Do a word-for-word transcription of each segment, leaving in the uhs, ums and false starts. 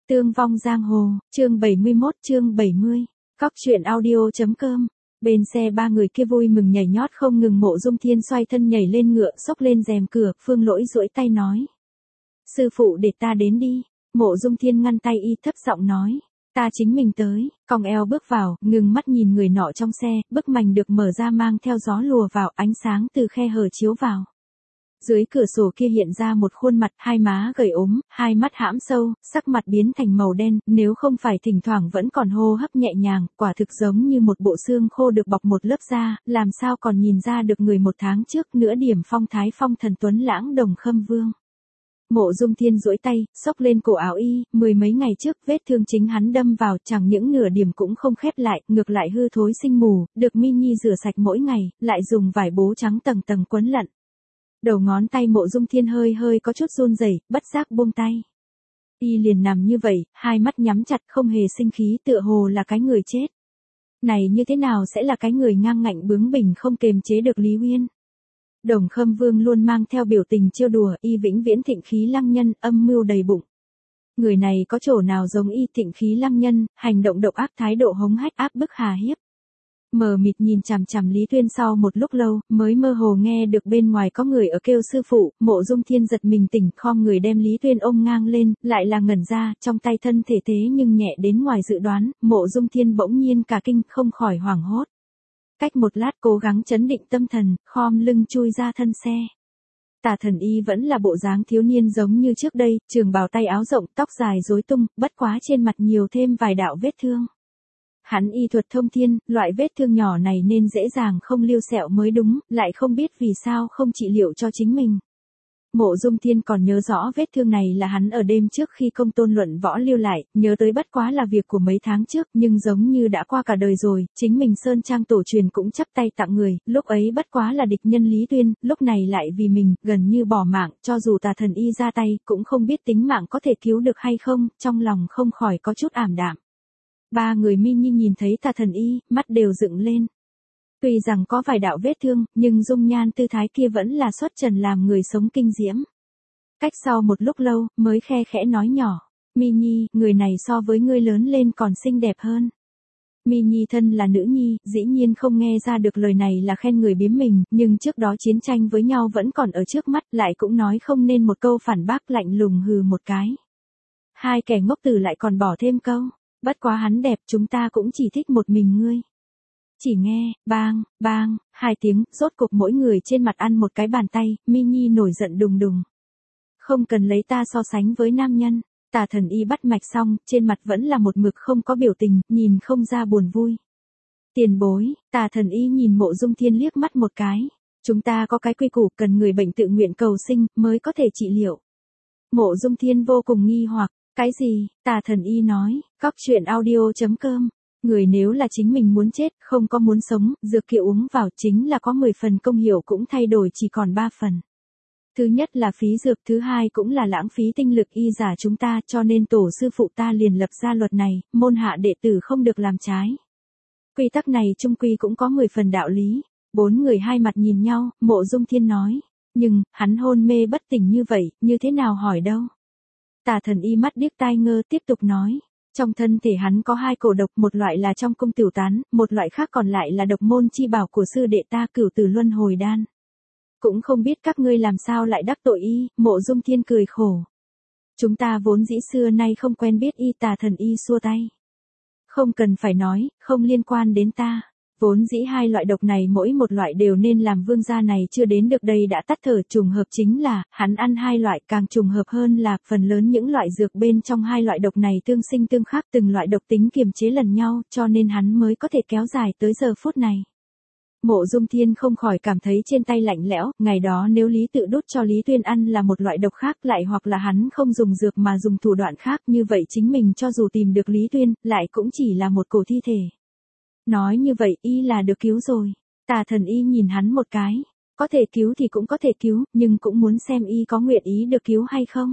Tương vong giang hồ, chương bảy mươi mốt chương bảy mươi. Cóc truyện audio.com. Bên xe ba người kia vui mừng nhảy nhót không ngừng. Mộ Dung Thiên xoay thân nhảy lên ngựa, xốc lên rèm cửa, Phương Lỗi duỗi tay nói: "Sư phụ để ta đến đi." Mộ Dung Thiên ngăn tay y, thấp giọng nói: "Ta chính mình tới." Cong eo bước vào, ngừng mắt nhìn người nọ trong xe, bức mành được mở ra mang theo gió lùa vào, ánh sáng từ khe hở chiếu vào. Dưới cửa sổ kia hiện ra một khuôn mặt, hai má gầy ốm, hai mắt hãm sâu, sắc mặt biến thành màu đen, nếu không phải thỉnh thoảng vẫn còn hô hấp nhẹ nhàng, quả thực giống như một bộ xương khô được bọc một lớp da, làm sao còn nhìn ra được người một tháng trước nửa điểm phong thái phong thần tuấn lãng Đồng Khâm Vương. Mộ Dung Thiên duỗi tay, xốc lên cổ áo y, mười mấy ngày trước vết thương chính hắn đâm vào chẳng những nửa điểm cũng không khép lại, ngược lại hư thối sinh mù, được Mini rửa sạch mỗi ngày, lại dùng vải bố trắng tầng tầng quấn lặn. Đầu ngón tay Mộ Dung Thiên hơi hơi có chút run rẩy, bất giác buông tay. Y liền nằm như vậy, hai mắt nhắm chặt không hề sinh khí, tựa hồ là cái người chết. Này như thế nào sẽ là cái người ngang ngạnh bướng bỉnh không kềm chế được Lý Uyên. Đồng Khâm Vương luôn mang theo biểu tình trêu đùa, y vĩnh viễn thịnh khí lăng nhân, âm mưu đầy bụng. Người này có chỗ nào giống y thịnh khí lăng nhân, hành động độc ác, thái độ hống hách áp bức hà hiếp. Mờ mịt nhìn chằm chằm Lý Tuyên sau một lúc lâu, mới mơ hồ nghe được bên ngoài có người ở kêu sư phụ. Mộ Dung Thiên giật mình tỉnh, khom người đem Lý Tuyên ôm ngang lên, lại là ngẩn ra, trong tay thân thể thế nhưng nhẹ đến ngoài dự đoán. Mộ Dung Thiên bỗng nhiên cả kinh, không khỏi hoảng hốt. Cách một lát cố gắng chấn định tâm thần, khom lưng chui ra thân xe. Tà Thần Y vẫn là bộ dáng thiếu niên giống như trước đây, trường bào tay áo rộng, tóc dài rối tung, bất quá trên mặt nhiều thêm vài đạo vết thương. Hắn y thuật thông thiên, loại vết thương nhỏ này nên dễ dàng không lưu sẹo mới đúng, lại không biết vì sao không trị liệu cho chính mình. Mộ Dung Thiên còn nhớ rõ vết thương này là hắn ở đêm trước khi công tôn luận võ lưu lại, nhớ tới bất quá là việc của mấy tháng trước, nhưng giống như đã qua cả đời rồi, chính mình Sơn Trang tổ truyền cũng chắp tay tặng người, lúc ấy bất quá là địch nhân Lý Tuyên, lúc này lại vì mình, gần như bỏ mạng, cho dù Tà Thần Y ra tay, cũng không biết tính mạng có thể cứu được hay không, trong lòng không khỏi có chút ảm đạm. Ba người Mini nhìn thấy Tà Thần Y, mắt đều dựng lên. Tuy rằng có vài đạo vết thương, nhưng dung nhan tư thái kia vẫn là xuất trần làm người sống kinh diễm. Cách sau một lúc lâu, mới khe khẽ nói nhỏ: "Mini, người này so với ngươi lớn lên còn xinh đẹp hơn." Mini thân là nữ nhi, dĩ nhiên không nghe ra được lời này là khen người biếm mình, nhưng trước đó chiến tranh với nhau vẫn còn ở trước mắt, lại cũng nói không nên một câu phản bác, lạnh lùng hừ một cái. Hai kẻ ngốc tử lại còn bỏ thêm câu: "Bất quá hắn đẹp, chúng ta cũng chỉ thích một mình ngươi." Chỉ nghe, bang, bang, hai tiếng, rốt cục mỗi người trên mặt ăn một cái bàn tay, Mini nổi giận đùng đùng. "Không cần lấy ta so sánh với nam nhân." Tà Thần Y bắt mạch xong, trên mặt vẫn là một mực không có biểu tình, nhìn không ra buồn vui. "Tiền bối." Tà Thần Y nhìn Mộ Dung Thiên liếc mắt một cái. "Chúng ta có cái quy củ, cần người bệnh tự nguyện cầu sinh, mới có thể trị liệu." Mộ Dung Thiên vô cùng nghi hoặc. "Cái gì?" Tà Thần Y nói. Cóc truyện audio.com. Người nếu là chính mình muốn chết, không có muốn sống, dược kia uống vào chính là có mười phần công hiệu cũng thay đổi chỉ còn ba phần. Thứ nhất là phí dược, thứ hai cũng là lãng phí tinh lực y giả chúng ta, cho nên tổ sư phụ ta liền lập ra luật này, môn hạ đệ tử không được làm trái. Quy tắc này chung quy cũng có mười phần đạo lý. Bốn người hai mặt nhìn nhau, Mộ Dung Thiên nói: "Nhưng, hắn hôn mê bất tỉnh như vậy, như thế nào hỏi đâu?" Tà Thần Y mắt điếc tai ngơ tiếp tục nói: "Trong thân thể hắn có hai cổ độc, một loại là trong cung tiểu tán, một loại khác còn lại là độc môn chi bảo của sư đệ ta, Cửu Tử Luân Hồi Đan. Cũng không biết các ngươi làm sao lại đắc tội y." Mộ Dung Thiên cười khổ: "Chúng ta vốn dĩ xưa nay không quen biết y." Tà Thần Y xua tay: "Không cần phải nói, không liên quan đến ta. Vốn dĩ hai loại độc này mỗi một loại đều nên làm vương gia này chưa đến được đây đã tắt thở, trùng hợp chính là, hắn ăn hai loại, càng trùng hợp hơn là, phần lớn những loại dược bên trong hai loại độc này tương sinh tương khắc, từng loại độc tính kiềm chế lần nhau, cho nên hắn mới có thể kéo dài tới giờ phút này." Mộ Dung Thiên không khỏi cảm thấy trên tay lạnh lẽo, ngày đó nếu Lý tự đút cho Lý Tuyên ăn là một loại độc khác, lại hoặc là hắn không dùng dược mà dùng thủ đoạn khác, như vậy chính mình cho dù tìm được Lý Tuyên, lại cũng chỉ là một cổ thi thể. Nói như vậy y là được cứu rồi. Tà Thần Y nhìn hắn một cái. Có thể cứu thì cũng có thể cứu, nhưng cũng muốn xem y có nguyện ý được cứu hay không.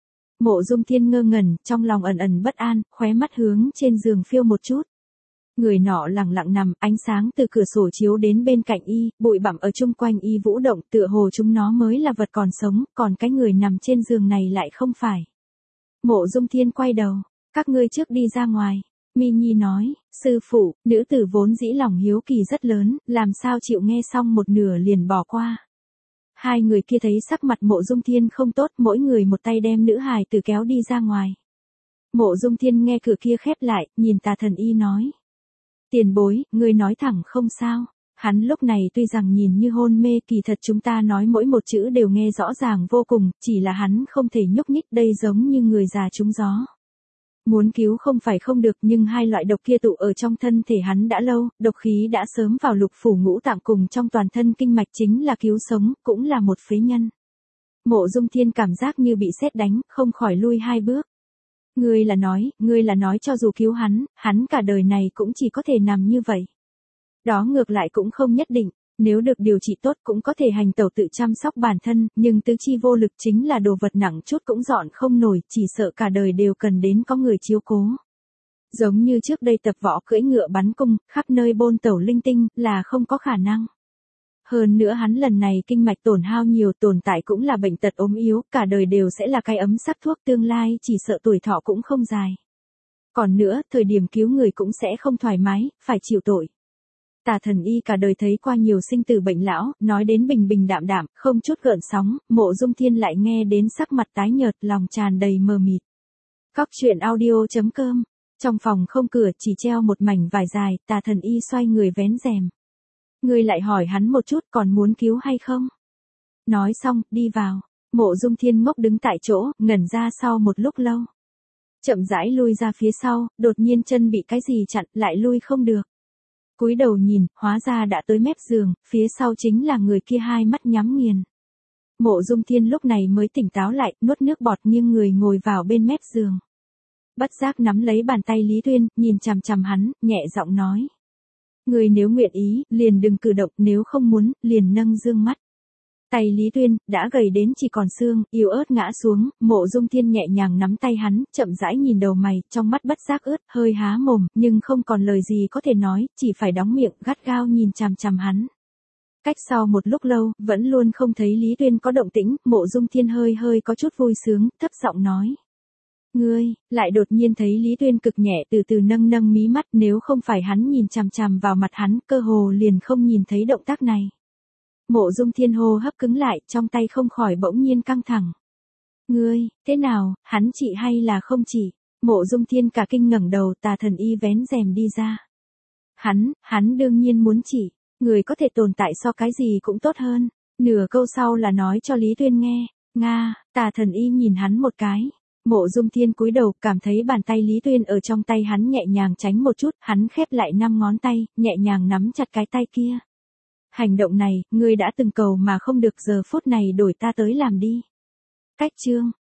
Mộ Dung Thiên ngơ ngẩn, trong lòng ẩn ẩn bất an, khóe mắt hướng trên giường phiêu một chút. Người nọ lặng lặng nằm, ánh sáng từ cửa sổ chiếu đến bên cạnh y, bụi bặm ở chung quanh y vũ động, tựa hồ chúng nó mới là vật còn sống, còn cái người nằm trên giường này lại không phải. Mộ Dung Thiên quay đầu, Các ngươi trước đi ra ngoài. Mi Nhi nói, sư phụ, nữ tử vốn dĩ lòng hiếu kỳ rất lớn, làm sao chịu nghe xong một nửa liền bỏ qua. Hai người kia thấy sắc mặt Mộ Dung Thiên không tốt, mỗi người một tay đem nữ hài tử kéo đi ra ngoài. Mộ Dung Thiên nghe cửa kia khép lại, nhìn Tà Thần Y nói. Tiền bối, ngươi nói thẳng không sao. Hắn lúc này tuy rằng nhìn như hôn mê, kỳ thật chúng ta nói mỗi một chữ đều nghe rõ ràng vô cùng, chỉ là hắn không thể nhúc nhích, đây giống như người già trúng gió. Muốn cứu không phải không được, nhưng hai loại độc kia tụ ở trong thân thể hắn đã lâu, độc khí đã sớm vào lục phủ ngũ tạng cùng trong toàn thân kinh mạch, chính là cứu sống, cũng là một phế nhân. Mộ Dung Thiên cảm giác như bị sét đánh, không khỏi lui hai bước. Ngươi là nói, ngươi là nói cho dù cứu hắn, hắn cả đời này cũng chỉ có thể nằm như vậy. Đó ngược lại cũng không nhất định, nếu được điều trị tốt cũng có thể hành tẩu tự chăm sóc bản thân, nhưng tứ chi vô lực chính là đồ vật nặng chút cũng dọn không nổi, chỉ sợ cả đời đều cần đến có người chiếu cố. Giống như trước đây tập võ cưỡi ngựa bắn cung, khắp nơi bôn tẩu linh tinh, là không có khả năng. Hơn nữa hắn lần này kinh mạch tổn hao nhiều, tồn tại cũng là bệnh tật ốm yếu, cả đời đều sẽ là cái ấm sắc thuốc, tương lai chỉ sợ tuổi thọ cũng không dài. Còn nữa, thời điểm cứu người cũng sẽ không thoải mái, phải chịu tội. Tà Thần Y cả đời thấy qua nhiều sinh tử bệnh lão, nói đến bình bình đạm đạm, không chút gợn sóng, Mộ Dung Thiên lại nghe đến sắc mặt tái nhợt, lòng tràn đầy mờ mịt. Cóc truyện audio chấm com. Trong phòng không cửa, chỉ treo một mảnh vải dài, Tà Thần Y xoay người vén rèm. Ngươi lại hỏi hắn một chút, còn muốn cứu hay không? Nói xong, đi vào. Mộ Dung Thiên ngốc đứng tại chỗ, ngẩn ra sau một lúc lâu. Chậm rãi lui ra phía sau, đột nhiên chân bị cái gì chặn, lại lui không được. Cúi đầu nhìn, hóa ra đã tới mép giường, phía sau chính là người kia hai mắt nhắm nghiền. Mộ Dung Thiên lúc này mới tỉnh táo lại, nuốt nước bọt nghiêng người ngồi vào bên mép giường. Bất giác nắm lấy bàn tay Lý Tuyên, nhìn chằm chằm hắn, nhẹ giọng nói. Người nếu nguyện ý, liền đừng cử động, nếu không muốn, liền nâng dương mắt. Tay Lý Tuyên, đã gầy đến chỉ còn xương, yếu ớt ngã xuống, Mộ Dung Thiên nhẹ nhàng nắm tay hắn, chậm rãi nhìn đầu mày, trong mắt bất giác ướt, hơi há mồm, nhưng không còn lời gì có thể nói, chỉ phải đóng miệng, gắt gao nhìn chằm chằm hắn. Cách sau một lúc lâu, vẫn luôn không thấy Lý Tuyên có động tĩnh, Mộ Dung Thiên hơi hơi có chút vui sướng, thấp giọng nói. Ngươi, lại đột nhiên thấy Lý Tuyên cực nhẹ từ từ nâng nâng mí mắt, nếu không phải hắn nhìn chằm chằm vào mặt hắn, cơ hồ liền không nhìn thấy động tác này. Mộ Dung Thiên hô hấp cứng lại, trong tay không khỏi bỗng nhiên căng thẳng. Ngươi, thế nào, hắn trị hay là không trị? Mộ Dung Thiên cả kinh ngẩng đầu, Tà Thần Y vén rèm đi ra. Hắn, hắn đương nhiên muốn trị, người có thể tồn tại so cái gì cũng tốt hơn. Nửa câu sau là nói cho Lý Tuyên nghe. Nga, Tà Thần Y nhìn hắn một cái. Mộ Dung Thiên cúi đầu, cảm thấy bàn tay Lý Tuyên ở trong tay hắn nhẹ nhàng tránh một chút, hắn khép lại năm ngón tay, nhẹ nhàng nắm chặt cái tay kia. Hành động này, ngươi đã từng cầu mà không được, giờ phút này đổi ta tới làm đi. Cách chương